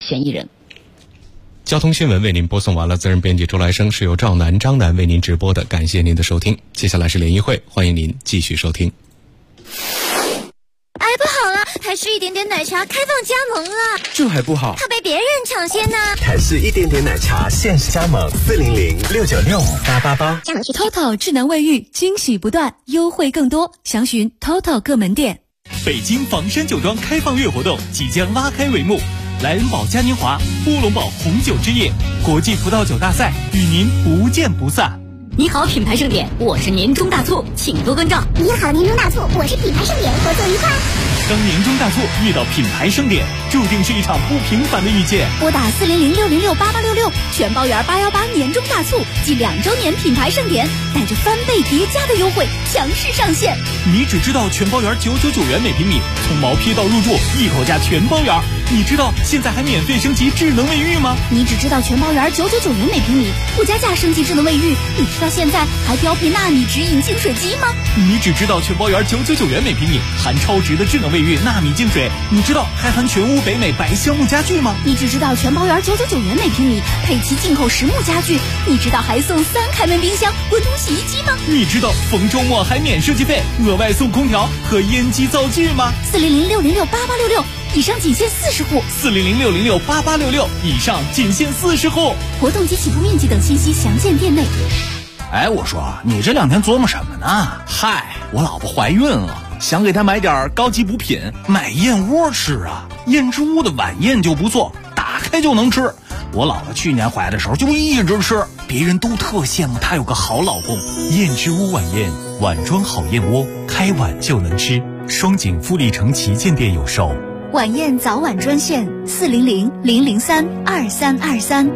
嫌疑人。 交通新闻为您播送完了，责任编辑周来生，是由赵楠、张楠为您直播的，感谢您的收听。接下来是联谊会，欢迎您继续收听。 哎，不好了，台式一点点奶茶开放加盟了， 这还不好， 怕被别人抢先呢。 台式一点点奶茶限时加盟400-696-5888， 加盟去 TOTO 智能卫浴，惊喜不断，优惠更多，详询 TOTO 各门店。 北京房山酒庄开放月活动即将拉开帷幕，莱恩堡嘉年华、乌龙堡红酒之夜、国际葡萄酒大赛与您不见不散。 你好，品牌盛典，我是年终大促，请多关照。 你好，年终大促，我是品牌盛典，合作愉快。 当年终大促遇到品牌盛典，注定是一场不平凡的遇见。 拨打400-606-8866，全包圆818年终大促暨2周年品牌盛典，带着翻倍叠加的优惠强势上线。 你只知道全包圆999元每平米，从毛坯到入住一口价全包圆。你知道现在还免费升级智能卫浴吗？ 你只知道全包圆999元每平米，不加价升级智能卫浴。你知道现在还标配纳米直饮净水机吗？ 你只知道全包圆999元每平米，含超值的智能卫浴纳米净水。你知道还含全屋北美白橡木家具吗？ 你只知道全包圆999元每平米，配齐进口实木家具。你知道还送3开门冰箱、滚筒洗衣机吗？ 你知道逢周末还免设计费，额外送空调和烟机灶具吗 ？400-606-8866，以上仅限40户。 400-606-8866，以上仅限40户。 活动及起步面积等信息详见店内。 哎，我说你这2天琢磨什么呢？嗨，我老婆怀孕了，想给她买点高级补品，买燕窝吃啊。燕之屋的晚宴就不错，打开就能吃。我老婆去年怀的时候就一直吃，别人都特羡慕她有个好老公。 燕之屋晚宴，碗装好燕窝，开碗就能吃。双井富力城旗舰店有售。 晚宴早晚专线400-003-2323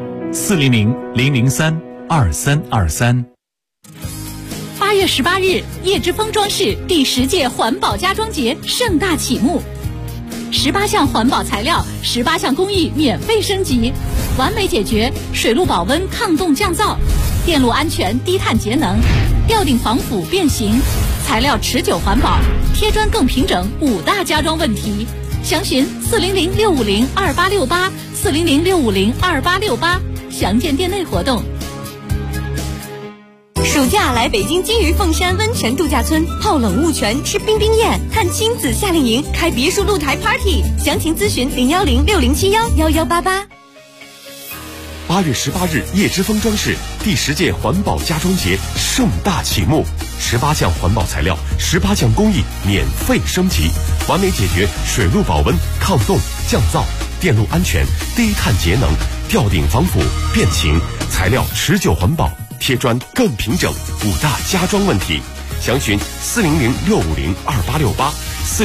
400-003-2323。 8月18日，叶之峰装饰第10届环保家装节盛大启幕，18项环保材料，18项工艺免费升级，完美解决水路保温、抗冻降噪、电路安全、低碳节能、吊顶防腐变形、材料持久环保、贴砖更平整5大家装问题。详询400-650-2868 400-650-2868，详见店内活动。 暑假来北京金鱼凤山温泉度假村泡冷雾泉、吃冰冰宴、看亲子夏令营、开别墅露台 party， 详情咨询010-6071-1188。 8月18日，叶之峰装饰第10届环保家装节盛大启幕，18项环保材料，18项工艺免费升级，完美解决水路保温、抗冻降噪、电路安全、低碳节能、吊顶防腐变形、材料持久环保、贴砖更平整5大家装问题。详询400-650-2868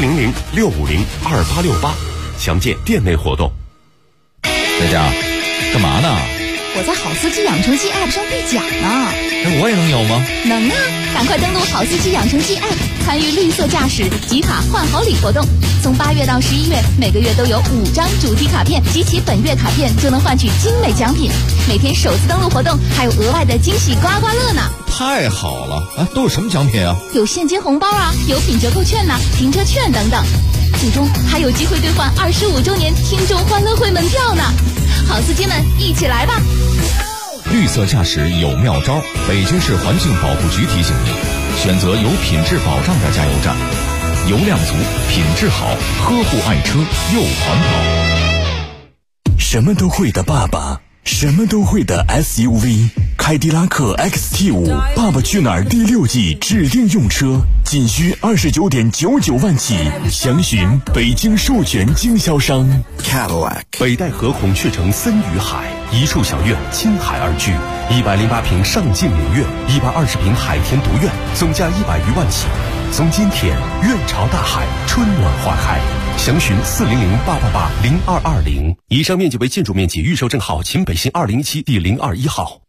400-650-2868，详见店内活动。 在家干嘛呢？ 我在好司机养成记 App 上兑奖呢。 那我也能有吗？ 能啊！赶快登录好司机养成记 App， 参与绿色驾驶集卡换好礼活动。从8月到11月，每个月都有5张主题卡片，集齐本月卡片就能换取精美奖品。每天首次登录活动还有额外的惊喜刮刮乐呢！ 太好了！啊，都有什么奖品啊？ 有现金红包啊，有品折扣券呐，停车券等等。最终还有机会兑换25周年听众欢乐会门票呢！好司机们，一起来吧！ 绿色驾驶有妙招，北京市环境保护局提醒您：选择有品质保障的加油站，油量足，品质好，呵护爱车又环保。 什么都会的爸爸，什么都会的 SUV， 凯迪拉克 XT5 爸爸去哪儿第6季指定用车，仅需29.99万起，详询北京授权经销商 Cadillac。 北戴河孔雀城森与海，一处小院亲海而居，108平上镜明月，120平海天独院，总价100余万起。从今天院朝大海，春暖花开。详询400-888-0220。以上面积为建筑面积，预售证号秦北新2017第021号。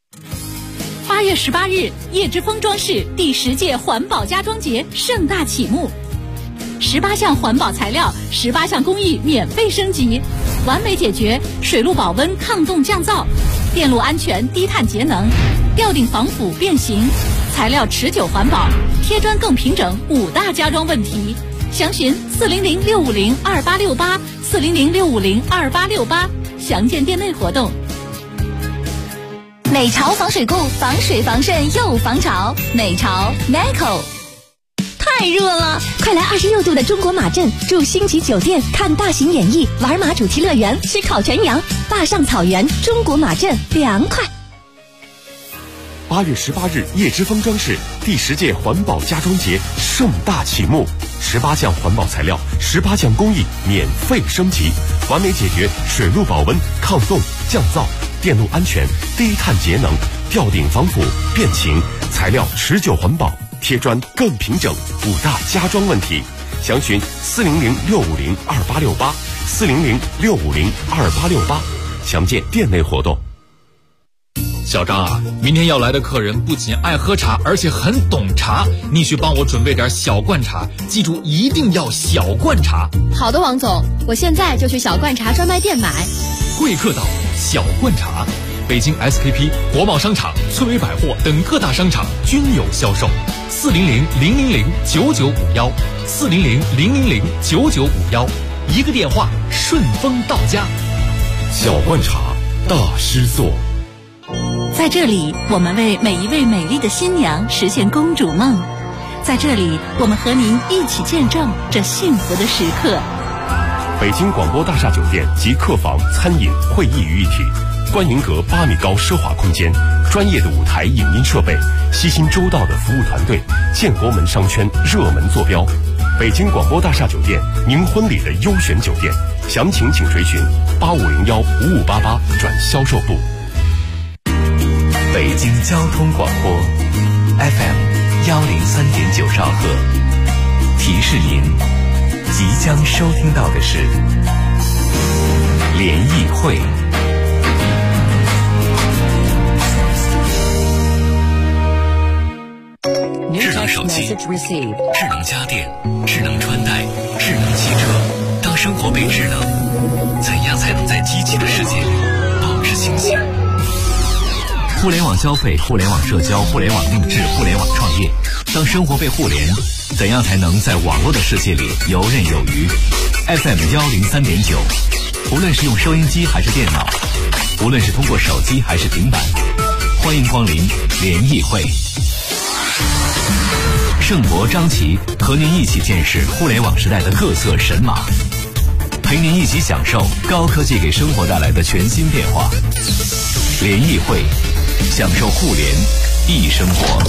8月18日，叶之峰装饰第10届环保家装节盛大启幕，18项环保材料，18项工艺免费升级，完美解决水路保温、抗冻降噪、电路安全、低碳节能、吊顶防腐变形、材料持久环保、贴砖更平整5大家装问题。详询400-650-2868 400-650-2868， 详见店内活动。 美潮防水固，防水防渗又防潮。美潮 Macco。太热了，快来26度的中国马镇，住星级酒店，看大型演艺，玩马主题乐园，吃烤全羊，坝上草原，中国马镇凉快。 8月18日，叶之峰装饰第10届环保家装节盛大启幕，18项环保材料，18项工艺免费升级，完美解决水路保温、抗冻、降噪、电路安全、低碳节能、吊顶防腐、变形、材料持久环保、贴砖更平整5大家装问题。详询400-650-2868，400-650-2868，详见店内活动。 小张啊，明天要来的客人不仅爱喝茶，而且很懂茶，你去帮我准备点小罐茶，记住一定要小罐茶。 好的，王总，我现在就去小罐茶专卖店买。 贵客岛小罐茶，北京 SKP、国贸商场、村委百货等各大商场均有销售。400-000-9951，400-000-9951，一个电话顺丰到家。 小罐茶，大师做。 在这里，我们为每一位美丽的新娘实现公主梦。在这里，我们和您一起见证这幸福的时刻。 北京广播大厦酒店及客房、餐饮、会议于一体，观云阁8米高奢华空间，专业的舞台影音设备，悉心周到的服务团队，建国门商圈热门坐标。北京广播大厦酒店，您婚礼的优选酒店，详情请垂询8501-5588转销售部。 北京交通广播 FM103.9兆赫，提示您即将收听到的是联谊会。智能手机、智能家电、智能穿戴、智能汽车，当生活被智能，怎样才能在机器的世界里保持清醒？互联网消费、互联网社交、互联网定制、互联网创业，当生活被互联，怎样才能在网络的世界里游刃有余？ FM103.9，无论是用收音机还是电脑，无论是通过手机还是平板，欢迎光临联谊会。盛博、张琪和您一起见识互联网时代的各色神马，陪您一起享受高科技给生活带来的全新变化。联谊会，享受互联易生活。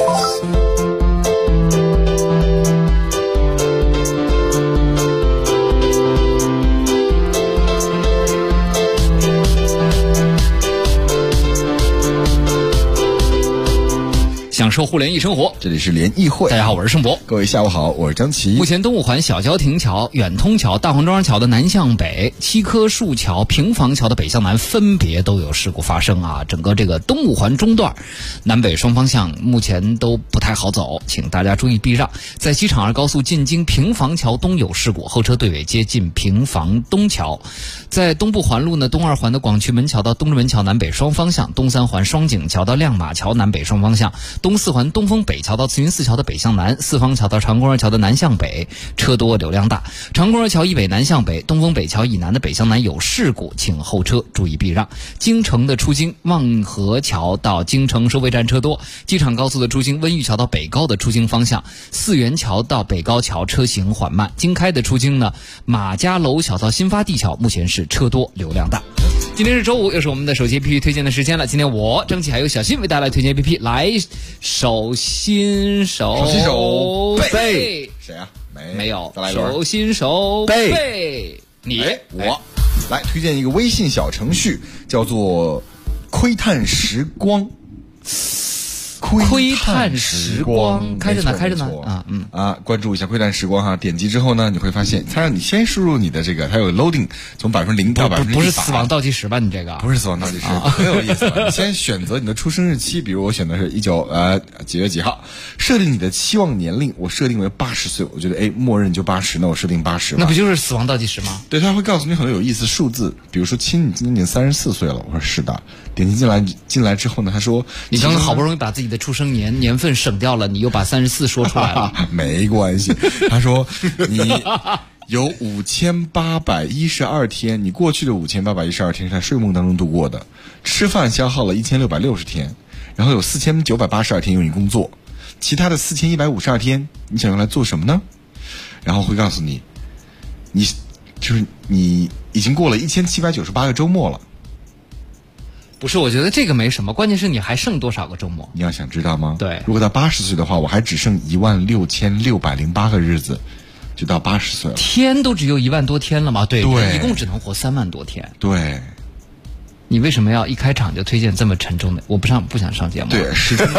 享受互联易生活， 这里是联谊会。 大家好，我是盛博。 各位下午好，我是张琪。 目前东五环小郊亭桥、远通桥、大黄庄桥的南向北、七棵树桥、平房桥的北向南分别都有事故发生啊！整个这个东五环中段南北双方向目前都不太好走，请大家注意避让。在机场2高速进京平房桥东有事故，后车队尾接近平房东桥。在东部环路呢，东2环的广渠门桥到东直门桥南北双方向，东3环双井桥到亮马桥南北双方向，东4环东风北桥到慈云寺桥的北向南，四方桥到长公园桥的南向北，车多流量大。长公园桥以北南向北，东风北桥以南的北向南有事故，请后车注意避让。京城的出京望河桥到京城收费站车多，机场高速的出京温榆桥到北高的出京方向，四元桥到北高桥车行缓慢。京开的出京呢，马家楼桥到新发地桥目前是车多流量大。今天是周五，又是我们的手机 APP 推荐的时间了。今天我张琪还有小新为大家来推荐 APP， 来手心手背， 谁啊？ 没有， 再来一轮。 手心手背，你我来推荐一个微信小程序，叫做窥探时光。 窥探时光，开着呢啊，关注一下窥探时光哈，点击之后呢，你会发现它让你先输入你的这个，它有 loading， 从0%到100%， 不是死亡倒计时吧？你这个不是死亡倒计时，很有意思。你先选择你的出生日期，比如我选的是几月几号，设定你的期望年龄，我设定为80岁，我觉得默认就80，那我设定80， 那不就是死亡倒计时吗？ 对，它会告诉你很多有意思数字，比如说亲，你今年34岁了，我说是的。点击进来之后呢，他说你刚刚好不容易把自己的出生年份省掉了，你又把34说出来了。 没关系，他说有5812天，你过去的5812天是在睡梦当中度过的，吃饭消耗了1660天，然后有4982天用于工作，其他的4152天你想用来做什么呢？然后会告诉你，你已经过了1798个周末了。 不是，我觉得这个没什么，关键是你还剩多少个周末？ 你要想知道吗？ 对， 如果到80岁的话，我还只剩16608个日子，就到80岁了。 天都只有1万多天了嘛？对，一共只能活3万多天。 对， 你为什么要一开场就推荐这么沉重的？我不想上节目。 对，是的。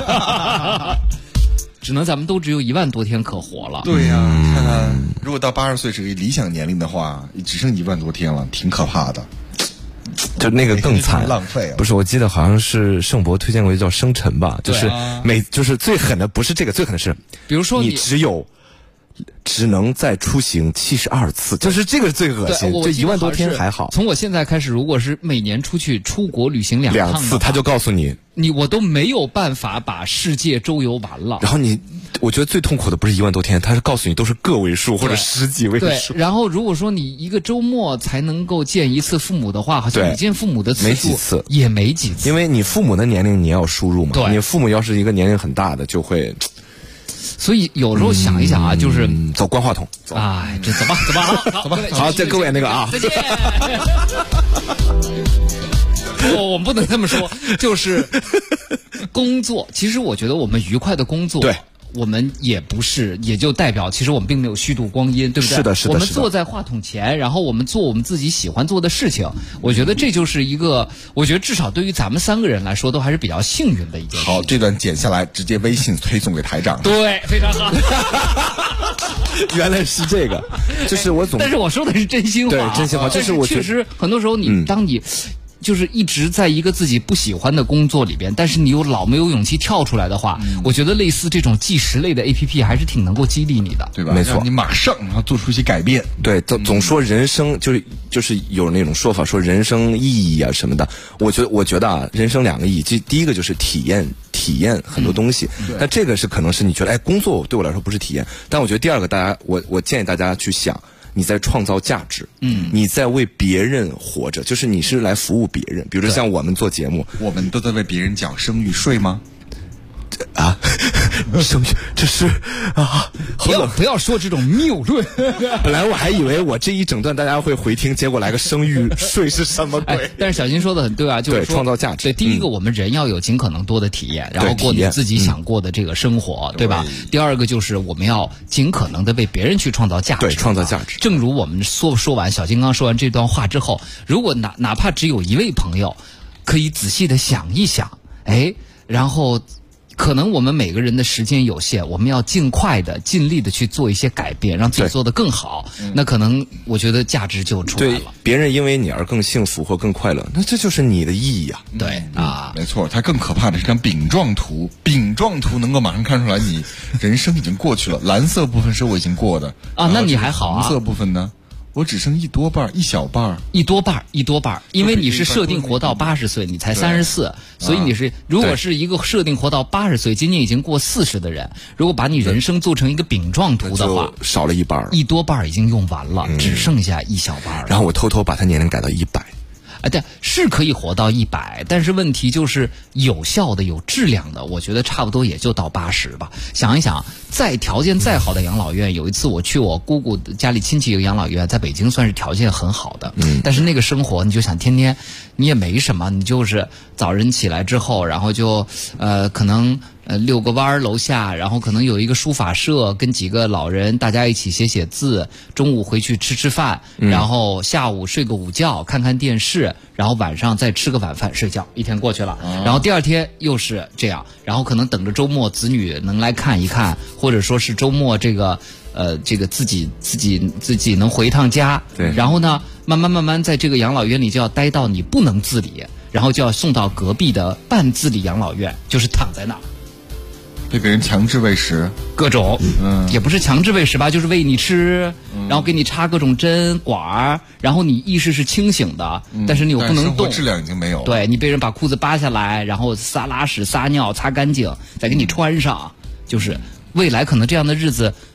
只能咱们都只有1万多天可活了。 对呀，看看如果到80岁是个理想年龄的话，只剩1万多天了，挺可怕的。 就那个更惨， 浪费了。 不是，我记得好像是盛博推荐过一个叫生辰吧，就是就是最狠的不是这个，最狠的是， 比如说你只能再出行72次，就是这个最恶心。这1万多天还好。 从我现在开始，如果是每年出国旅行2趟次，他就告诉你我都没有办法把世界周游完了。 然后我觉得最痛苦的不是1万多天，他是告诉你都是个位数或者10几位数。 对，然后如果说你一个周末才能够见一次父母的话，好像你见父母的次数也没几次， 因为你父母的年龄你要输入嘛。 对， 你父母要是一个年龄很大的，就会。 所以有时候想一想啊，就是走关话筒。 哎，这走吧，好， 好，这各位那个啊， 再见。我们不能这么说，就是工作。其实我觉得我们愉快的工作， 对， 我们也不是，也就代表其实我们并没有虚度光阴，对不对？ 是的，是的。 我们坐在话筒前，然后我们做我们自己喜欢做的事情。我觉得这就是一个，我觉得至少对于咱们3个人来说，都还是比较幸运的一件事。 好，这段剪下来，直接微信推送给台长。 对，非常好。 原来是这个，就是我但是我说的是真心话， 对，真心话。就是我确实很多时候当你。就是一直在一个自己不喜欢的工作里边，但是你又老没有勇气跳出来的话，我觉得类似这种计时类的 APP 还是挺能够激励你的， 对吧？ 没错， 你马上要做出一些改变。 对，总说人生就是有那种说法说人生意义啊什么的。我觉得啊，人生2个意义，第一个就是体验很多东西。那这个是可能是你觉得工作对我来说不是体验，但我觉得第二个我建议大家去想。你在创造价值，你在为别人活着，就是你是来服务别人。比如说像我们做节目， 我们都在为别人缴生育税吗？ 啊，生育这是啊， 不要说这种谬论。 本来我还以为我这一整段大家会回听，结果来个生育税是什么鬼？ 但是小新说的很对啊，就是说创造价值。 对，第一个我们人要有尽可能多的体验，然后过你自己想过的这个生活，对吧？第二个就是我们要尽可能的为别人去创造价值， 对，创造价值。 正如我们说完小金刚说完这段话之后，如果哪怕只有一位朋友可以仔细的想一想，然后。可能我们每个人的时间有限，我们要尽快的、尽力的去做一些改变，让自己做得更好。那可能我觉得价值就出来了。 对，别人因为你而更幸福或更快乐，那这就是你的意义啊。 对啊， 没错。它更可怕的是张饼状图，饼状图能够马上看出来你人生已经过去了。蓝色部分是我已经过的啊，那你还好啊。 红色部分呢？我只剩一多半，一小半， 一多半，因为你是设定活到80岁，你才34，所以你是如果是一个设定活到80岁，今年已经过40的人，如果把你人生做成一个饼状图的话， 少了一半， 一多半已经用完了，只剩下一小半。 然后我偷偷把他年龄改到100。 对，是可以活到100，但是问题就是有效的、有质量的，我觉得差不多也就到80吧。想一想，再条件再好的养老院，有一次我去我姑姑家里亲戚一个养老院，在北京算是条件很好的，但是那个生活你就想天天你也没什么，你就是早晨起来之后，然后就可能遛个弯楼下，然后可能有一个书法社，跟几个老人大家一起写字，中午回去吃饭，然后下午睡个午觉，看看电视，然后晚上再吃个晚饭睡觉，一天过去了，然后第二天又是这样，然后可能等着周末子女能来看一看，或者说是周末这个自己能回一趟家， 对， 然后呢慢慢在这个养老院里就要待到你不能自理，然后就要送到隔壁的半自理养老院，就是躺在那儿。 被别人强制喂食， 各种，也不是强制喂食吧，就是喂你吃，然后给你插各种针管，然后你意识是清醒的，但是你又不能动，生活质量已经没有了。 对，你被人把裤子扒下来，然后拉屎撒尿擦干净，再给你穿上，就是未来可能这样的日子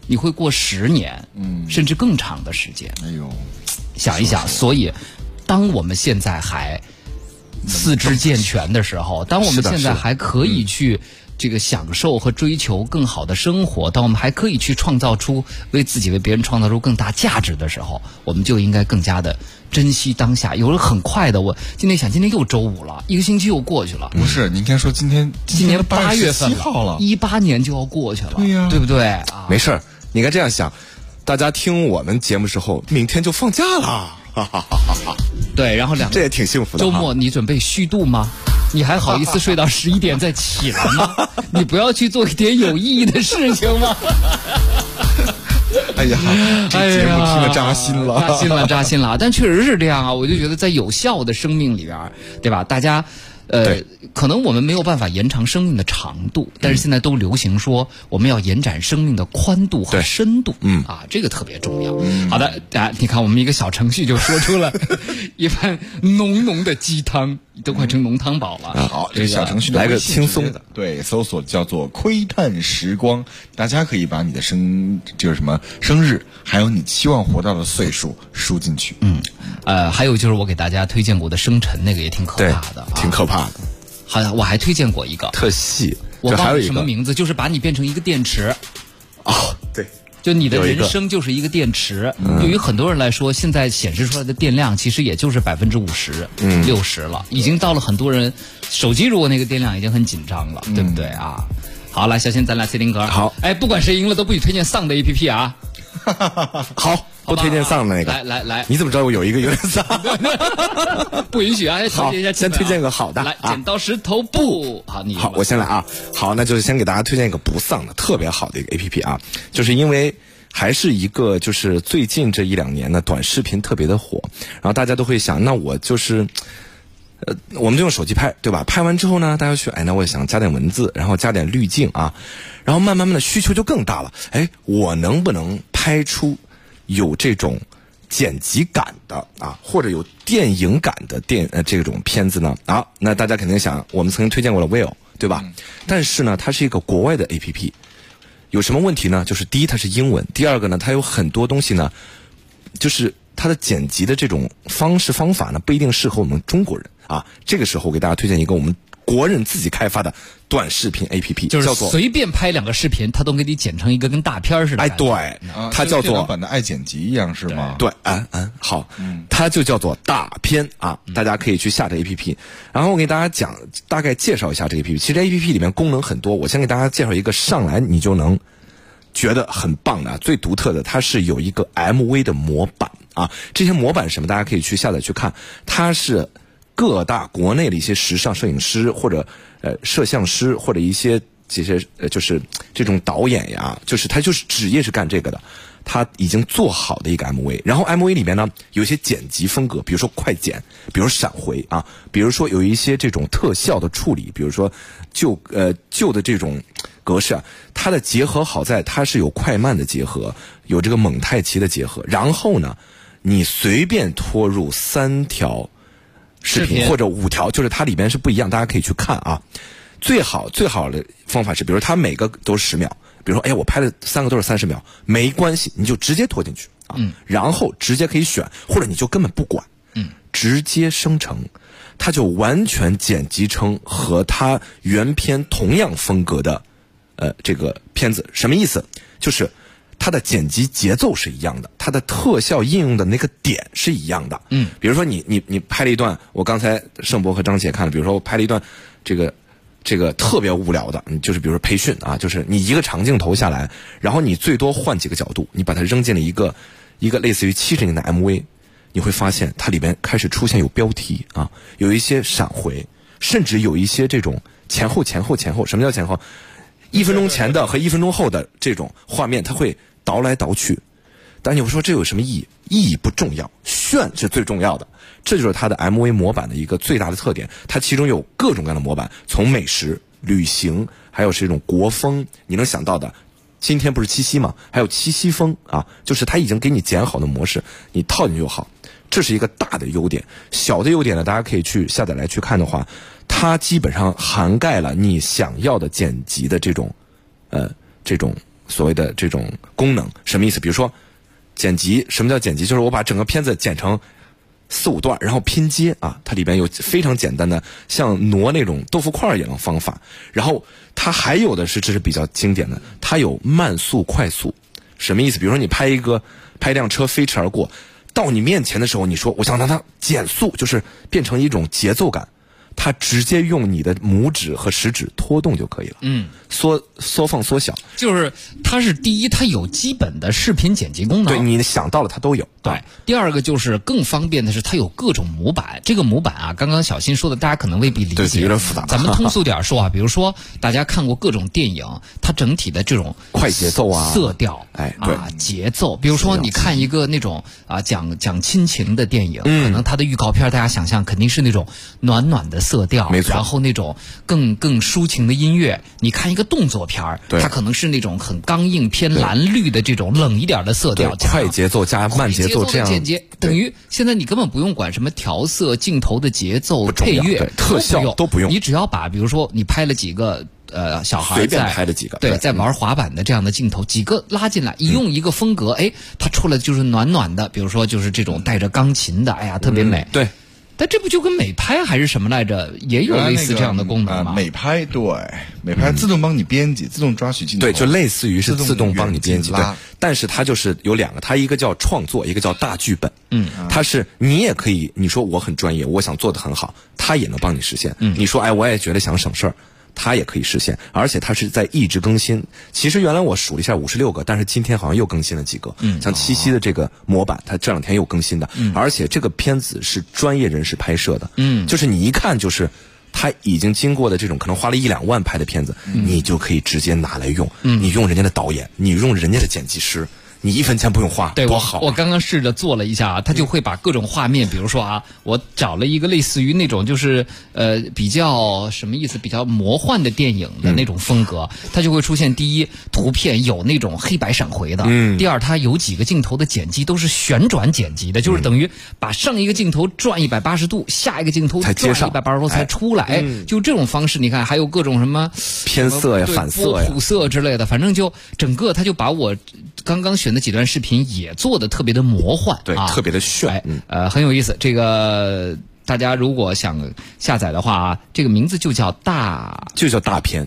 你会过10年，甚至更长的时间。 哎呦， 想一想，所以当我们现在还四肢健全的时候，当我们现在还可以去这个享受和追求更好的生活，当我们还可以去创造出为自己为别人创造出更大价值的时候，我们就应该更加的珍惜当下。有人很快的，我今天想，今天又周5了，1个星期又过去了。 不是，你应该说今年 8月份了 ，18年就要过去了， 对呀， 对不对？ 没事儿，你应该这样想，大家听我们节目之后，明天就放假了。 对，然后这也挺幸福的。 周末你准备虚度吗？你还好意思睡到11点再起来吗？你不要去做一点有意义的事情吗？ 哎呀，这节目听了扎心了， 扎心了。但确实是这样啊，我就觉得在有效的生命里边，对吧？大家。可能我们没有办法延长生命的长度，但是现在都流行说我们要延展生命的宽度和深度，这个特别重要。好的，你看我们一个小程序就说出了一番浓浓的鸡汤，都快成浓汤宝了。 好，这个小程序来个轻松的，对，搜索叫做窥探时光，大家可以把你的生日，还有你期望活到的岁数输进去。 还有就是我给大家推荐过的生辰，那个也挺可怕的， 挺可怕的。 好的，我还推荐过一个特细， 我忘了什么名字，就是把你变成一个电池。 对， 就你的人生就是一个电池。对于很多人来说，现在显示出来的电量其实也就是50%、60%了，已经到了很多人手机如果那个电量已经很紧张了，对不对啊？好，来，小新，咱俩 C 林格。 好， 不管谁赢了都不许推荐丧的 APP 啊。 好，不推荐丧的那个。 来， 你怎么知道我有一个有点丧？ 不允许啊！ 好，先推荐个好的。 来，剪刀石头布。好， 我先来啊。好，那就是先给大家推荐一个不丧的、特别好的一个 APP 啊。就是因为还是一个就是最近这1-2年呢，短视频特别的火，然后大家都会想，那我就是。我们就用手机拍，对吧？拍完之后呢，大家去，那我想加点文字，然后加点滤镜啊，然后慢慢的需求就更大了。我能不能拍出有这种剪辑感的啊，或者有电影感的这种片子呢？啊，那大家肯定想，我们曾经推荐过了 Will， 对吧？但是呢，它是一个国外的 APP， 有什么问题呢？就是第一，它是英文；第二个呢，它有很多东西呢，就是它的剪辑的这种方式方法呢，不一定适合我们中国人。这个时候我给大家推荐一个我们国人自己开发的短视频 APP， 就是随便拍2个视频，它都给你剪成一个跟大片似的。 对，它叫做版的爱剪辑一样是吗？ 对，好，它就叫做大片啊，大家可以去下这 APP。然后我给大家大概介绍一下这个 APP。其实 APP 里面功能很多，我先给大家介绍一个上来你就能觉得很棒的、最独特的，它是有一个 MV 的模板啊。这些模板是什么？大家可以去下载去看，它是。各大国内的一些时尚摄影师或者摄像师或者这些就是这种导演呀，就是他就是职业是干这个的，他已经做好的一个 MV， 然后 MV 里面呢有一些剪辑风格，比如说快剪，比如闪回啊，比如说有一些这种特效的处理，比如说旧的这种格式啊，它的结合好在它是有快慢的结合，有这个蒙太奇的结合，然后呢你随便拖入3条视频或者5条，就是它里边是不一样，大家可以去看啊。最好的方法是，比如它每个都是10秒，比如说我拍了3个都是30秒，没关系，你就直接拖进去啊，然后直接可以选，或者你就根本不管，直接生成，它就完全剪辑成和它原片同样风格的这个片子。什么意思？就是它的剪辑节奏是一样的，它的特效应用的那个点是一样的。比如说你拍了一段，我刚才盛博和张姐看了，比如说我拍了一段这个特别无聊的，就是比如说培训啊，就是你一个长镜头下来，然后你最多换几个角度，你把它扔进了一个类似于70年的 MV， 你会发现它里边开始出现有标题啊，有一些闪回，甚至有一些这种前后。什么叫前后？1分钟前的和1分钟后的这种画面，它会倒来倒去。但你会说这有什么意义？意义不重要，炫是最重要的。这就是它的 MV 模板的一个最大的特点。它其中有各种各样的模板，从美食、旅行，还有是一种国风，你能想到的。今天不是七夕吗？还有七夕风啊，就是它已经给你剪好的模式，你套进去就好。这是一个大的优点。小的优点呢，大家可以去下载来去看的话，它基本上涵盖了你想要的剪辑的这种所谓的这种功能。什么意思？比如说剪辑，什么叫剪辑？就是我把整个片子剪成4、5段，然后拼接啊，它里边有非常简单的像挪那种豆腐块一样的方法。然后它还有的是，这是比较经典的，它有慢速快速。什么意思？比如说你拍一辆车飞驰而过，到你面前的时候，你说我想让它减速，就是变成一种节奏感，它直接用你的拇指和食指拖动就可以了。缩放缩小， 就是它是第一，它有基本的视频剪辑功能， 对你想到了它都有。 对，第二个就是更方便的是它有各种模板。这个模板啊，刚刚小新说的，大家可能未必理解， 对，有点复杂。 咱们通俗点说啊，比如说大家看过各种电影，它整体的这种快节奏啊、 色调， 对节奏。比如说你看一个那种讲亲情的电影，可能它的预告片大家想象肯定是那种暖暖的色调， 没错。 然后那种更抒情的音乐。你看一个动作片，它可能是那种很刚硬偏蓝绿的这种冷一点的色调， 快节奏加慢节奏这样间接，等于现在你根本不用管什么调色、镜头的节奏、配乐、 特效都不用， 你只要把比如说你拍了几个小孩随便拍了几个， 对，在玩滑板的这样的镜头，几个拉进来，一用一个风格，它出来就是暖暖的，比如说就是这种带着钢琴的，哎呀，特别美。 对。 但这不就跟美拍还是什么来着？也有类似这样的功能吗？ 美拍对，美拍自动帮你编辑，自动抓取镜头， 对，就类似于是自动帮你编辑。对，但是它就是有2个，它一个叫创作，一个叫大剧本。它是你也可以，你说我很专业，我想做得很好，它也能帮你实现。你说我也觉得想省事儿。它也可以实现，而且它是在一直更新。其实原来我数了一下56个，但是今天好像又更新了几个。像七夕的这个模板，它这2天又更新的。而且这个片子是专业人士拍摄的。就是你一看就是他已经经过的这种可能花了1、2万拍的片子，你就可以直接拿来用。你用人家的导演，你用人家的剪辑师。你1分钱不用花， 对， 多好！ 我刚刚试着做了一下，它就会把各种画面，比如说我找了一个类似于那种就是比较什么意思，比较魔幻的电影的那种风格，它就会出现第一，图片有那种黑白闪回的；第二，它有几个镜头的剪辑都是旋转剪辑的，就是等于把上一个镜头转180度，下一个镜头转180度才出来，就这种方式，你看还有各种什么偏色呀、反色呀、 波谱色之类的，反正就整个它就把我刚刚选的几段视频也做的特别的魔幻， 对，特别的炫， 很有意思。这个大家如果想下载的话，这个名字就叫大片， 就叫大片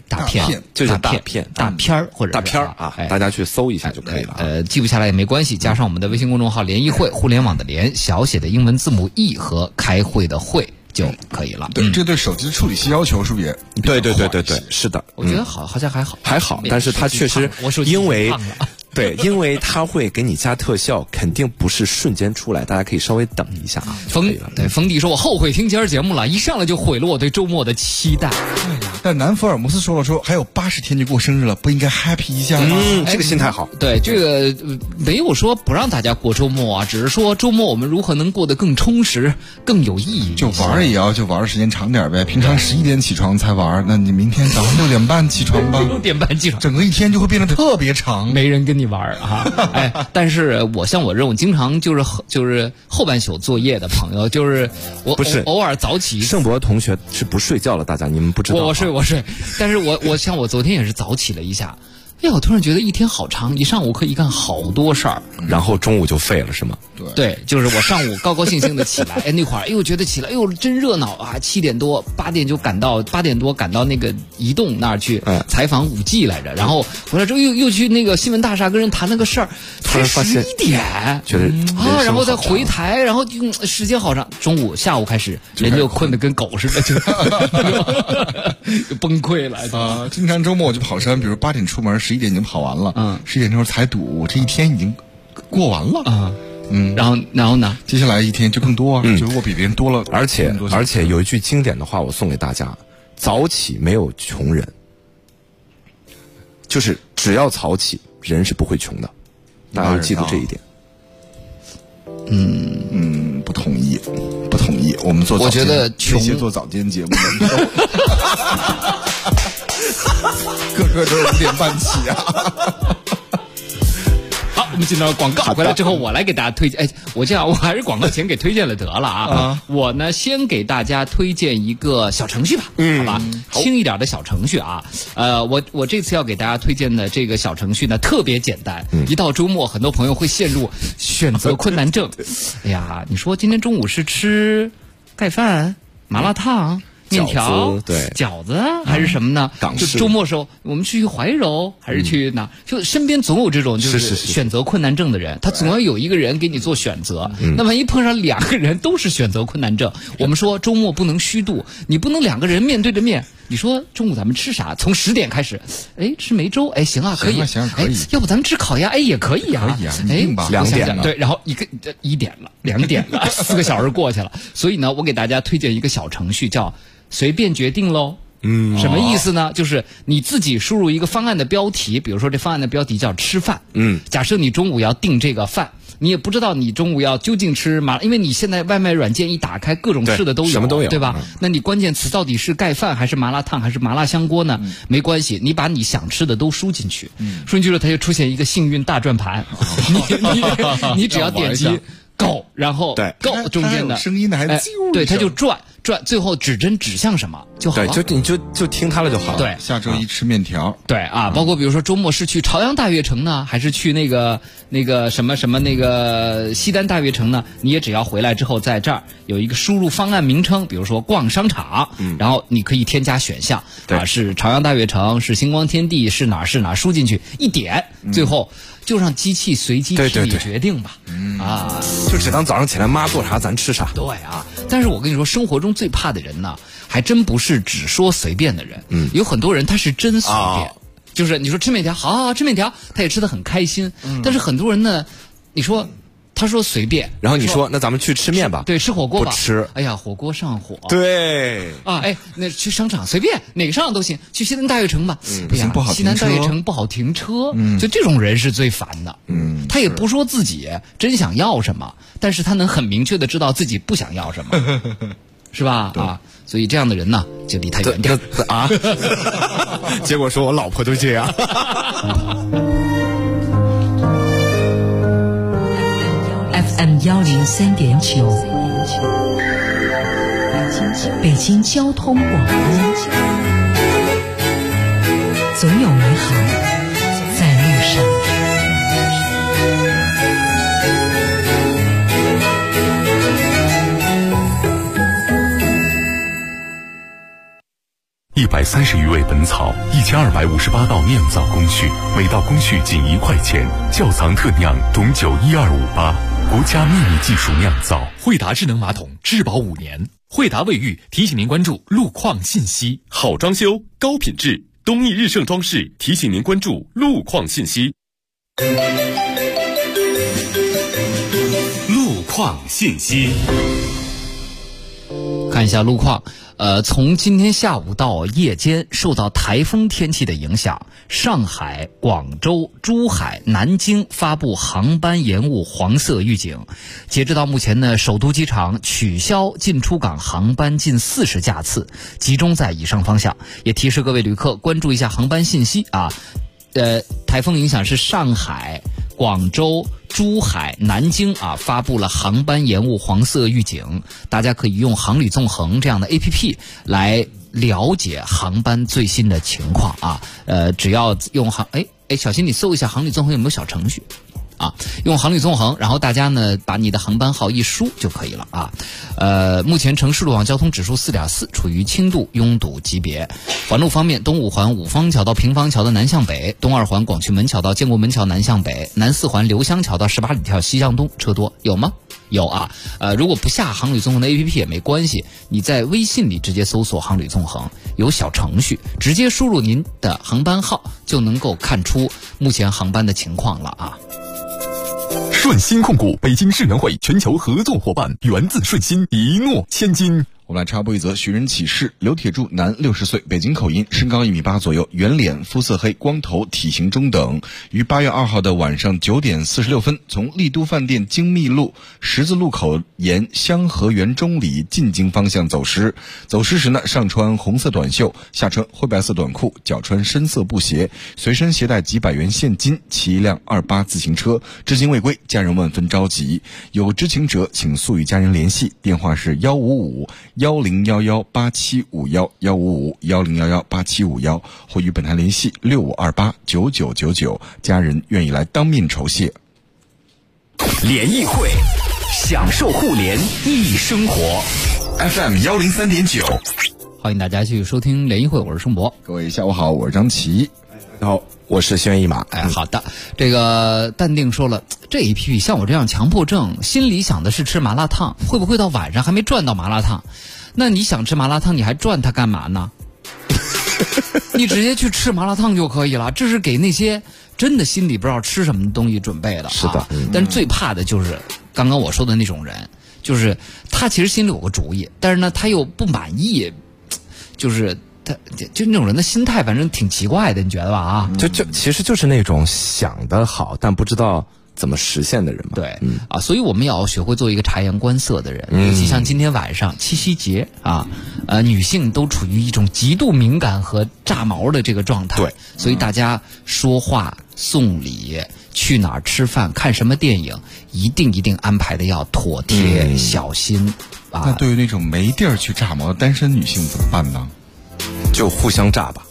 或者大片啊，大家去搜一下就可以了。 记不下来也没关系，加上我们的微信公众号联谊会，互联网的联，小写的英文字母 E 和开会的会就可以了。 对，这对手机的处理器要求是不是也？ 对，是的。 我觉得好像还好， 但是它确实因为。对，因为它会给你加特效，肯定不是瞬间出来，大家可以稍微等一下啊。 冯迪说：“我后悔听今儿节目了，一上来就毁了我对周末的期待。” 但南福尔摩斯说还有80天就过生日了，不应该 happy 一下吗？ 这个心态好。 对，这个没有说不让大家过周末啊，只是说周末我们如何能过得更充实、更有意义。 就玩也要玩的时间长点呗，平常11点起床才玩，那你明天早上6点半起床吧。 6点半起床， 整个一天就会变得特别长， 没人跟你玩啊！但是我像我这种经常就是后半宿作业的朋友，就是我不是偶尔早起。 盛博同学是不睡觉了，大家你们不知道。 我睡，但是我像我昨天也是早起了一下。我突然觉得一天好长，一上午可以干好多事儿， 然后中午就废了，是吗？ 对，就是我上午高高兴兴的起来，那会儿觉得起来真热闹啊！7点多8点就赶到那个移动那儿去采访5G 来着，然后回来之后又去那个新闻大厦跟人谈了个事儿，才11点， 觉得然后再回台，然后时间好长，下午开始人就困得跟狗似的，就崩溃了经常周末我就跑山，比如8点出门，11点已经跑完了，11点钟才堵，我这一天已经过完了然后呢？ 接下来一天就更多就是我比别人多了， 而且有一句经典的话，我送给大家：早起没有穷人，就是只要早起，人是不会穷的。大家要记得这一点。 不同意。我们做早间， 我觉得这些做早间节目的，个个都是5点半起啊。 我们进到广告回来之后，我来给大家推荐。哎，我这样，我还是广告前给推荐了得了啊。我呢，先给大家推荐一个小程序吧，好吧，轻一点的小程序啊。我这次要给大家推荐的这个小程序呢，特别简单。一到周末，很多朋友会陷入选择困难症。哎呀，你说今天中午是吃盖饭、麻辣烫、面条、饺子还是什么呢？就周末时候，我们去怀柔还是去哪？就身边总有这种就是选择困难症的人，他总要有一个人给你做选择。那万一碰上两个人都是选择困难症，我们说周末不能虚度，你不能两个人面对着面。你说中午咱们吃啥？从10点开始，吃梅粥，行啊，可以，可以。要不咱们吃烤鸭，也可以啊， 可以啊 ，2点了， 对，然后1点了，2点了，4个小时过去了。所以呢，我给大家推荐一个小程序，叫随便决定喽。什么意思呢？就是你自己输入一个方案的标题，比如说这方案的标题叫吃饭。假设你中午要订这个饭。你也不知道你中午要究竟吃麻辣，因为你现在外卖软件一打开，各种吃的都有， 什么都有， 对吧？那你关键词到底是盖饭还是麻辣烫还是麻辣香锅呢？没关系，你把你想吃的都输进去，输进去了，它就出现一个幸运大转盘，你只要点击Go， 然后 Go 中间的声音的还对，它就转，最后指针指向什么就好了。 对，你就听它了就好了。 对， 下周一吃面条。 对啊，包括比如说周末是去朝阳大悦城呢，还是去那个什么那个西单大悦城呢？你也只要回来之后，在这儿有一个输入方案名称，比如说逛商场，然后你可以添加选项是朝阳大悦城，是星光天地，是哪儿，输进去一点，最后就让机器随机替你决定吧。 就只当早上起来妈做啥咱吃啥。 对啊，但是我跟你说，生活中最怕的人呢，还真不是只说随便的人。有很多人他是真随便，就是你说吃面条，好吃面条，他也吃得很开心。但是很多人呢，你说他说随便， 然后你说那咱们去吃面吧， 对，吃火锅吧， 不吃。 哎呀，火锅上火。 对啊，那去商场随便哪个商场都行，去西南大悦城吧。 不行，不好停车。 西南大悦城不好停车，就这种人是最烦的。他也不说自己真想要什么，但是他能很明确的知道自己不想要什么，是吧？啊，所以这样的人呢，就离他远点啊。结果说我老婆都这样。 FM 103.9，北京交通广播，总有美好在路上。 130余味本草，1258道酿造工序，每道工序仅1块钱。窖藏特酿董酒12588，国家秘密技术酿造。 惠达智能马桶质保5年。惠达卫浴提醒您关注路况信息。 好装修，高品质，东义日盛装饰提醒您关注路况信息。 路况信息。 看一下路况。从今天下午到夜间，受到台风天气的影响，上海、广州、珠海、南京发布航班延误黄色预警。截止到目前呢，首都机场取消进出港航班近40架次，集中在以上方向。也提示各位旅客关注一下航班信息啊。台风影响是上海、广州、珠海、南京发布了航班延误黄色预警，大家可以用航旅纵横这样的 APP 来了解航班最新的情况啊。只要用小新你搜一下航旅纵横有没有小程序啊？用航旅纵横，然后大家呢把你的航班号一输就可以了啊。目前城市路网交通指数4.4，处于轻度拥堵级别。环路方面，东五环五方桥到平房桥的南向北，东二环广渠门桥到建国门桥南向北，南四环刘香桥到18里桥西向东车多，有吗？有啊。如果不下航旅纵横的 APP 也没关系，你在微信里直接搜索航旅纵横，有小程序，直接输入您的航班号就能够看出目前航班的情况了啊。 顺鑫控股北京智能会全球合作伙伴，源自顺鑫，一诺千金。 我们来插播一则寻人启事：刘铁柱，男，60岁，北京口音，身高1.8米左右，圆脸，肤色黑，光头，体型中等。于8月2号的晚上9点46分，从丽都饭店精密路十字路口沿香河园中里进京方向走失。走失时呢，上穿红色短袖，下穿灰白色短裤，脚穿深色布鞋，随身携带几百元现金，骑一辆28自行车，至今未归，家人万分着急。有知情者请速与家人联系，电话是155-1011-8751，155-1011-8751，或与本台联系6528-9999，家人愿意来当面酬谢。 联谊会，享受互联易生活。 FM 103.9， 欢迎大家继续收听联谊会，我是盛博。 各位下午好，我是张琪。 好，我是轩一马。 好的，这个淡定说了，这一批像我这样强迫症，心里想的是吃麻辣烫，会不会到晚上还没转到麻辣烫？那你想吃麻辣烫，你还转它干嘛呢？你直接去吃麻辣烫就可以了，这是给那些真的心里不知道吃什么东西准备的。 是的， 但是最怕的就是刚刚我说的那种人，就是他其实心里有个主意，但是呢他又不满意，就是就那种人的心态反正挺奇怪的，你觉得吧？啊， 其实就是那种想得好但不知道怎么实现的人嘛。 对，所以我们要学会做一个察言观色的人。尤其像今天晚上七夕节啊，女性都处于一种极度敏感和炸毛的这个状态。 对， 所以大家说话、送礼、去哪儿吃饭、看什么电影，一定安排的要妥帖、小心啊。 那对于那种没地儿去炸毛的单身女性怎么办呢？ 就互相炸吧。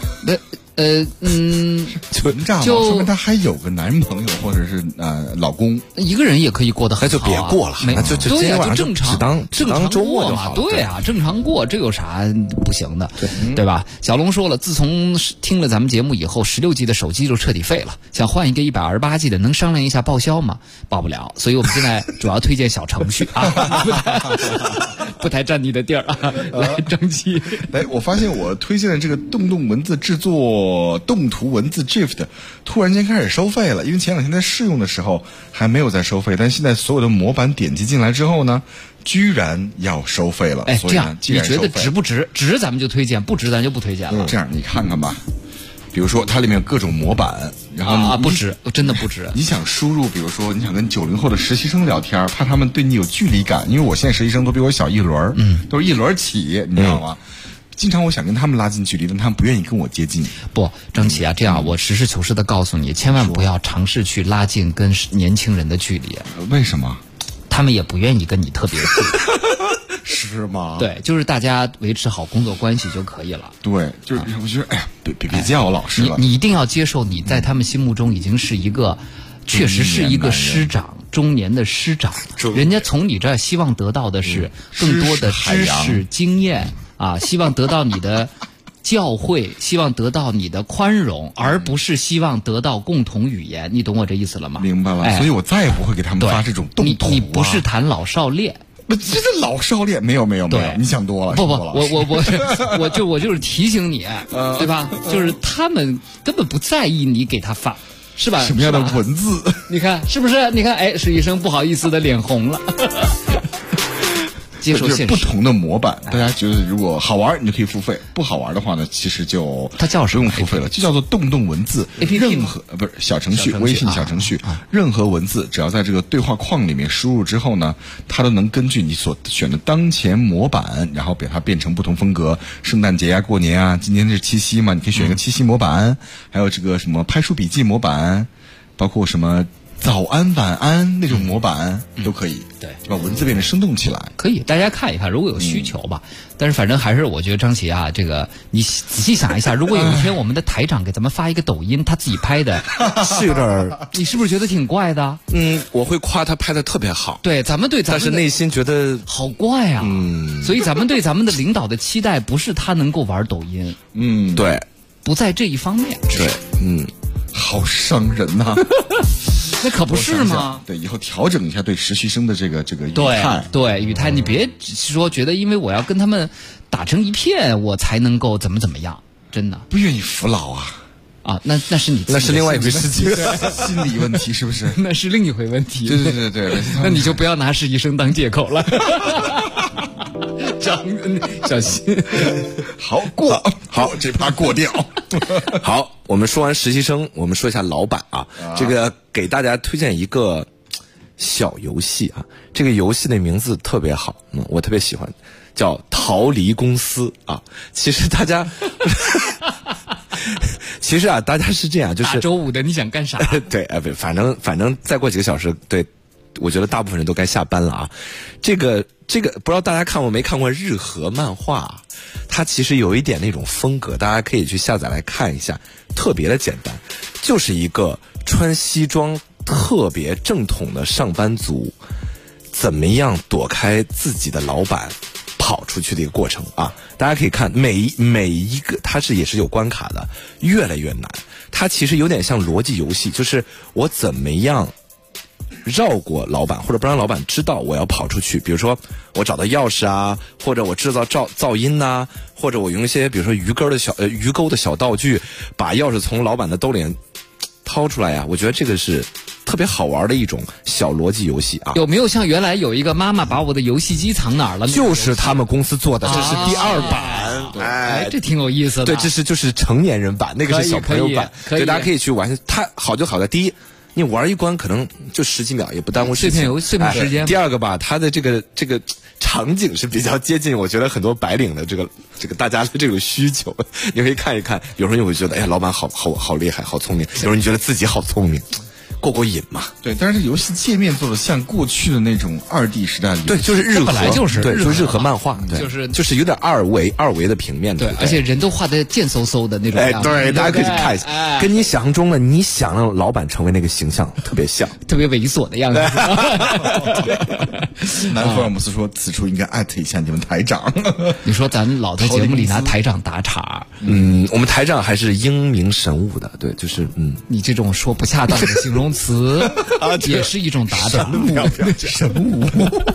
纯炸毛，说明他还有个男朋友或者是老公， 一个人也可以过得很好， 那就别过了，那就对呀，就正常周末嘛，对啊，正常过，这有啥不行的，对吧？小龙说了，自从听了咱们节目以后，16G 的手机就彻底废了，想换一个128G 的，能商量一下报销吗？报不了，所以我们现在主要推荐小程序啊，不太占你的地儿啊。来，张琪， 我发现我推荐的这个动文字制作动图文字 GIF 突然间开始收费了，因为前2天在试用的时候还没有在收费，但现在所有的模板点击进来之后呢，居然要收费了。所以呢， 这样你觉得值不值？值咱们就推荐，不值咱就不推荐了。 这样你看看吧，比如说它里面有各种模板，然后不值，真的不值。 你想输入，比如说你想跟90后的实习生聊天，怕他们对你有距离感，因为我现在实习生都比我小1轮，都是1轮起，你知道吗？经常我想跟他们拉近距离，但他们不愿意跟我接近。 不，张琪啊，这样我实事求是的告诉你，千万不要尝试去拉近跟年轻人的距离。 为什么？ 他们也不愿意跟你特别近。 是吗？ 对，就是大家维持好工作关系就可以了。 对，就是我觉得，哎呀，别叫我老师了。 你一定要接受，你在他们心目中已经是一个，确实是一个师长，中年的师长。人家从你这儿希望得到的是更多的知识经验啊，希望得到你的教诲，希望得到你的宽容，而不是希望得到共同语言。你懂我这意思了吗？ 明白了。所以我再也不会给他们发这种动图。 你不是谈老少恋。 这是老少恋，没有，你想多了。 不，我就是提醒你，对吧？就是他们根本不在意你给他发，是吧？ 什么样的文字？ 你看是不是？你看，实习生不好意思的脸红了。接受现实， 不同的模板，大家觉得如果好玩，你就可以付费；不好玩的话呢，其实就它叫什么？ 不用付费了，就叫做动文字。任何不是小程序，微信小程序，任何文字只要在这个对话框里面输入之后呢，它都能根据你所选的当前模板，然后把它变成不同风格。圣诞节啊，过年啊，今天是七夕嘛，你可以选一个七夕模板，还有这个什么拍书笔记模板，包括什么早安晚安那种模板都可以， 对， 把文字变得生动起来。 可以，大家看一看，如果有需求吧。但是反正还是我觉得张琪啊，这个你仔细想一下，如果有一天我们的台长给咱们发一个抖音，他自己拍的， 是有点， 你是不是觉得挺怪的？ 我会夸他拍的特别好。 对，咱们但是内心觉得好怪啊。所以咱们对咱们的领导的期待不是他能够玩抖音。 对， 不在这一方面。 对， 好伤人呐。 那可不是吗？ 对，以后调整一下对实习生的这个语态。 对，语态，你别说觉得因为我要跟他们打成一片，我才能够怎么样，真的不愿意服老啊。 啊，那是你， 那是另外一回事情， 心理问题是不是？ 那是另一回问题。 对， 那你就不要拿实习生当借口了。 张，小心。 好过，好这趴过掉。 好，我们说完实习生，我们说一下老板啊。这个给大家推荐一个小游戏啊，这个游戏的名字特别好，我特别喜欢，叫逃离公司啊。其实大家。其实啊，大家是这样，就是大周五的你想干啥？ 对，反正再过几个小时，对，我觉得大部分人都该下班了啊。这个不知道大家看过没看过日和漫画，它其实有一点那种风格，大家可以去下载来看一下，特别的简单，就是一个穿西装特别正统的上班族，怎么样躲开自己的老板跑出去的一个过程啊！大家可以看每一个，它也是有关卡的，越来越难。它其实有点像逻辑游戏，就是我怎么样绕过老板，或者不让老板知道我要跑出去。比如说我找到钥匙啊，或者我制造噪音呐，或者我用一些比如说鱼钩的小道具，把钥匙从老板的兜里掏出来呀。我觉得这个是特别好玩的一种小逻辑游戏啊！ 有没有像原来有一个妈妈把我的游戏机藏哪儿了？ 就是他们公司做的，这是第2版， 哎，这挺有意思的。 对，这就是成年人版，那个是小朋友版，对，大家可以去玩。它好就好在第一，你玩一关可能就10几秒，也不耽误事情， 碎片时间。 第二个吧，它的这个场景是比较接近，我觉得很多白领的这个大家的这种需求，你可以看一看。有时候你会觉得，哎呀，老板好厉害，好聪明；有时候你觉得自己好聪明。过瘾嘛？ 对，但是这游戏界面做的像过去的那种2D 时代里， 对，就是日和， 本来就是对，就日和漫画，对，就是有点二维的平面， 对，而且人都画的贱嗖嗖的那种。 哎，对，大家可以去看一下，跟你想象中的你想让老板成为那个形象特别像， 特别猥琐的样子。 南福尔摩斯说：“此处应该艾特一下你们台长。” 你说咱老在节目里拿台长打岔， 我们台长还是英明神武的，对，就是你这种说不恰当的形容词也是一种打扰。 神武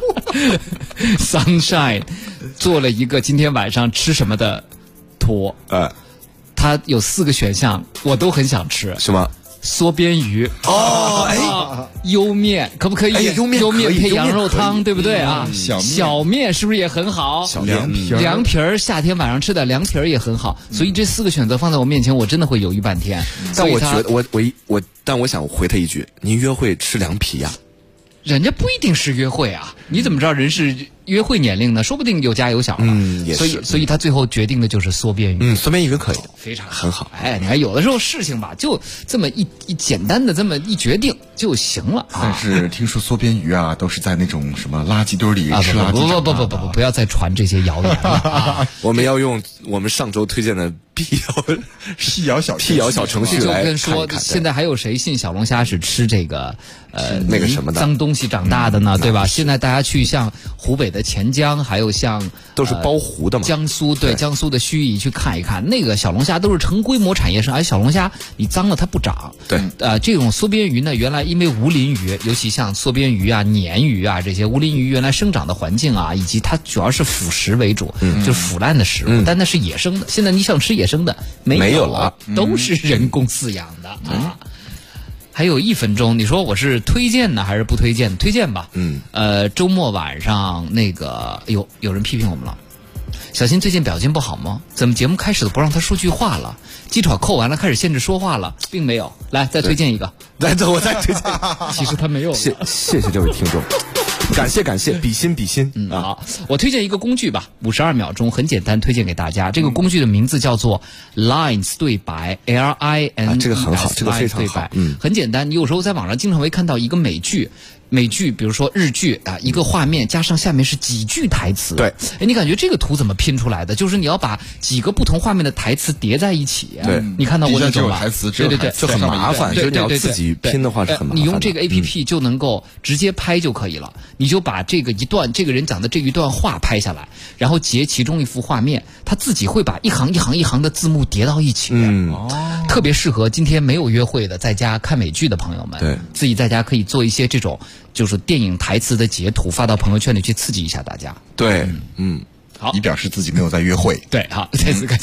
Sunshine 做了一个今天晚上吃什么的托，它有4个选项，我都很想吃。 什么？ 缩边鱼莜面可不可以？ 莜面配羊肉汤，对不对啊？小面是不是也很好？凉皮儿，夏天晚上吃的凉皮儿也很好。所以这4个选择放在我面前，我真的会犹豫半天。 但我觉得但我想回他一句：您约会吃凉皮呀？ 人家不一定是约会啊，你怎么知道人是约会年龄呢？说不定有家有小了。 也是。 所以他最后决定的就是缩边鱼。 缩边鱼可以， 非常很好。 哎，你看有的时候事情吧，就这么一简单的这么一决定就行了。 但是听说缩边鱼啊，都是在那种什么垃圾堆里吃垃圾。 不要再传这些谣言了。 我们要用我们上周推荐的辟谣小程序来看一看。 就跟说现在还有谁信小龙虾是吃这个那个什么的脏东西长大的呢？对吧？现在大家去像湖北的钱江，还有像都是包湖的嘛， 江苏的盱眙去看一看，那个小龙虾都是成规模产业生，而小龙虾你脏了它不长。 对， 这种缩边鱼呢，原来因为无鳞鱼，尤其像缩边鱼啊、鲶鱼啊这些无鳞鱼，原来生长的环境啊，以及它主要是腐食为主，就是腐烂的食物，但那是野生的。现在你想吃野生的没有了，都是人工饲养的啊。还有1分钟，你说我是推荐呢还是不推荐？推荐吧。周末晚上那个有人批评我们了，小新最近表现不好吗？怎么节目开始都不让他说句话了？鸡爪扣完了开始限制说话了，并没有。来，再推荐一个。 来，我再推荐。 其实他没有。 谢谢这位听众。感谢，比心。 好，我推荐一个工具吧，52秒钟，很简单，推荐给大家。这个工具的名字叫做 Lines 对白 ，LINES 这个很好，这个非常好。 很简单。你有时候在网上经常会看到一个美剧，比如说日剧啊，一个画面加上下面是几句台词。 对， 你感觉这个图怎么拼出来的？就是你要把几个不同画面的台词叠在一起。 对， 你看到我那种吧？ 对， 就很麻烦。就是你要自己拼的话是很麻烦。 你用这个 APP 就能够直接拍就可以了。你就把这个这个人讲的这一段话拍下来，然后截其中一幅画面，它自己会把一行一行的字幕叠到一起。特别适合今天没有约会的，在家看美剧的朋友们。 对， 自己在家可以做一些这种就是电影台词的截图，发到朋友圈里去刺激一下大家。 对， 好，以表示自己没有在约会。 对，好，再次感谢。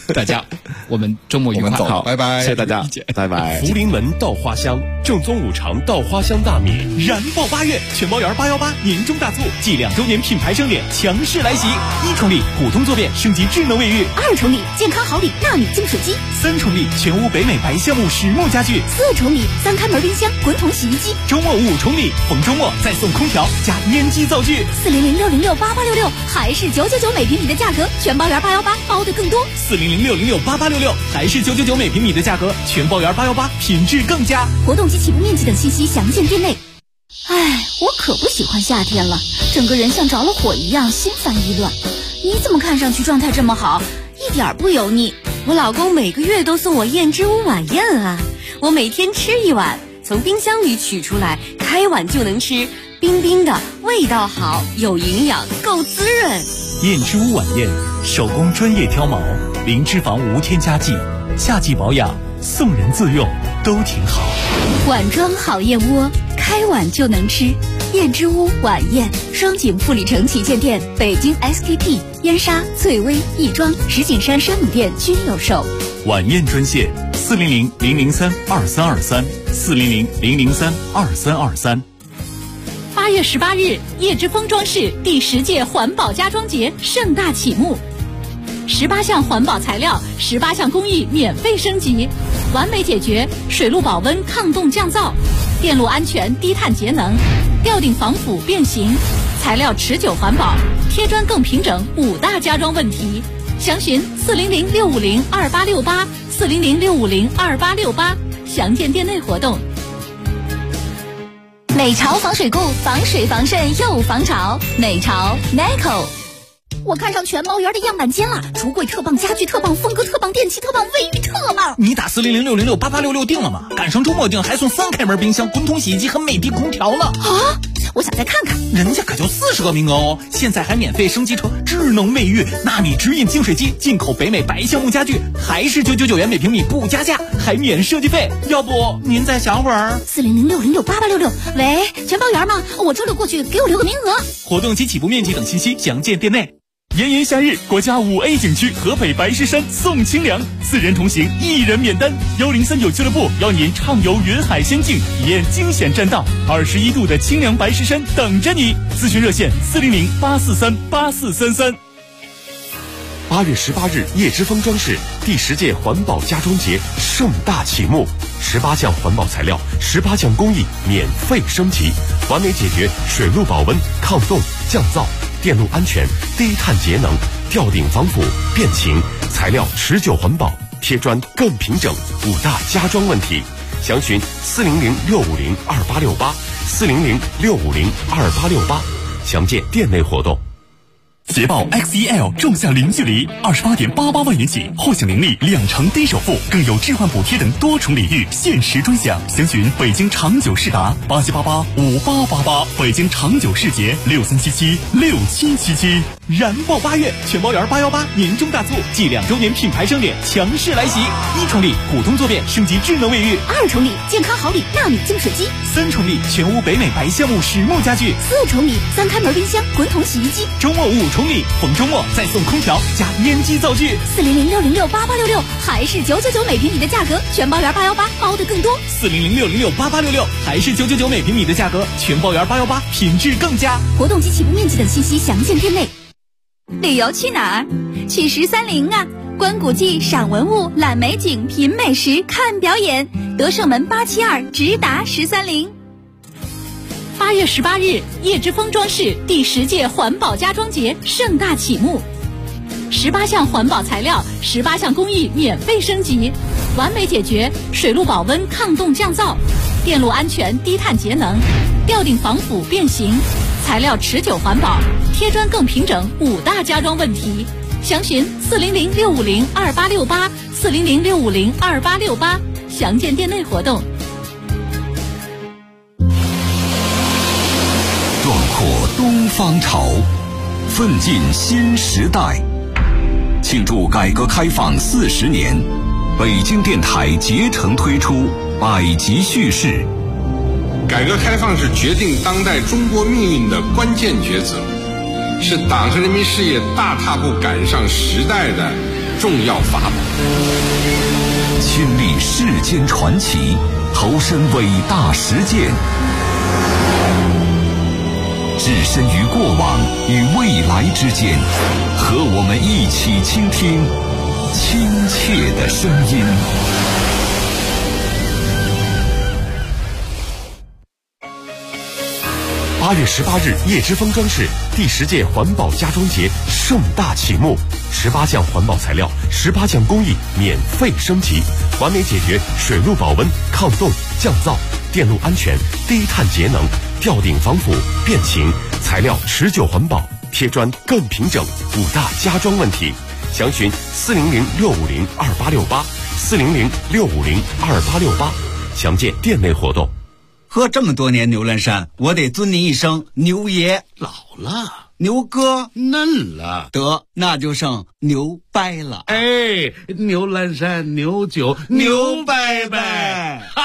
大家，我们周末愉快， 好，拜拜， 谢谢大家，拜拜。 福临门稻花香，正宗五常稻花香大米， 燃爆8月，全包圆818年终大促，继2周年品牌盛典强势来袭！1重力普通坐便升级智能卫浴 ，2重力健康好礼纳米净水机 ，3重力全屋北美白橡木实木家具 ，4重力3开门冰箱滚筒洗衣机， 周末5重力，逢周末再送空调加烟机灶具 ，400-606-8866还是999每平米的价格，全包圆818包的更多 ，400-606-8866还是999每平米的价格，全包圆818品质更佳。 活动及起步面积等信息详见店内。哎，我可不喜欢夏天了，整个人像着了火一样心烦意乱。你怎么看上去状态这么好，一点不油腻？ 我老公每个月都送我燕之屋晚宴啊，我每天吃1碗，从冰箱里取出来，开碗就能吃，冰冰的，味道好，有营养，够滋润。 燕之屋晚宴，手工专业挑毛，零脂肪无添加剂，夏季保养，送人自用都挺好。 碗装好燕窝，开碗就能吃。燕之屋晚宴，双井富力城旗舰店、北京 SKP、燕莎、翠微、亦庄、石景山山姆店均有售。 晚宴专线400-003-2323 400-003-2323。 8月18日，叶之峰装饰第10届环保家装节盛大启幕，18项环保材料，18项工艺免费升级，完美解决水路保温、抗冻降噪，电路安全、低碳节能，吊顶防腐变形，材料持久环保，贴砖更平整，5大家装问题。详询400-650-2868 400-650-2868，详见店内活动。 美潮防水固，防水防渗又防潮。美潮 Neco。 我看上全毛园的样板间了，橱柜特棒，家具特棒，风格特棒，电器特棒，卫浴特棒。 你打400-606-8866订了吗？赶上周末订还送3开门冰箱、滚筒洗衣机和美的空调呢。 啊！我想再看看， 人家可就40个名额哦！现在还免费升级成智能卫浴、纳米直饮净水机，进口北美白橡木家具，还是999元每平米不加价，还免设计费。要不您再想会儿 ？400-606-8866。喂，全包园吗？我周六过去，给我留个名额。 活动及起步面积等信息详见店内。炎炎夏日，国家5A 景区河北白石山送清凉，4人同行1人免单。1039俱乐部邀您畅游云海仙境，体验惊险栈道，21度的清凉白石山等着你。咨询热线400-843-8433。 8月18日，叶之峰装饰第10届环保家装节盛大启幕，18项环保材料，18项工艺免费升级，完美解决水路保温、抗冻、降噪，电路安全、低碳节能，吊顶防腐变形，材料持久环保，贴砖更平整，5大家装问题。详询400-650-2868 400-650-2868，详见店内活动。 捷豹 XEL 重象零距离，28.88万元起，或享零利2成低首付，更有置换补贴等多重礼遇，限时专享。详询北京长久世达87885888，北京长久世捷63776777。 燃爆8月，全包圆818年终大促，继2周年品牌盛典强势来袭！1重力普通坐便升级智能卫浴 ，2重力健康好礼纳米净水机 ，3重力全屋北美白橡木实木家具 ，4重力3开门冰箱滚筒洗衣机， 周末5重力，逢周末再送空调加烟机灶具 ，400-606-8866还是999每平米的价格，全包圆818包的更多 ，400-606-8866还是999每平米的价格，全包圆818品质更佳。 活动及起步面积等信息详见店内。旅游去哪儿？去1030啊！观古迹、赏文物、览美景、品美食、看表演，德胜门872直达1030。 8月18日，叶之峰装饰第10届环保家装节盛大启幕，18项环保材料，18项工艺免费升级，完美解决水路保温、抗冻降噪，电路安全、低碳节能，吊顶防腐变形，材料持久环保，贴砖更平整，5大家装问题。详询400-650-2868 400-650-2868，详见店内活动。 壮阔东方潮，奋进新时代。庆祝改革开放40年，北京电台竭诚推出百集叙事。 改革开放是决定当代中国命运的关键抉择，是党和人民事业大踏步赶上时代的重要法宝。 亲历世间传奇，投身伟大实践，置身于过往与未来之间，和我们一起倾听亲切的声音。 8月18日，叶之峰装饰第10届环保家装节盛大启幕，18项环保材料，18项工艺免费升级，完美解决水路保温、抗冻、降噪、电路安全、低碳节能、吊顶防腐、变形、材料持久环保、贴砖更平整5大家装问题。详询400-650-2868，400-650-2868，详见店内活动。 喝这么多年牛栏山，我得尊您一声牛爷。 老了， 牛哥嫩了， 得那就剩牛掰了。 哎，牛栏山牛酒牛掰掰。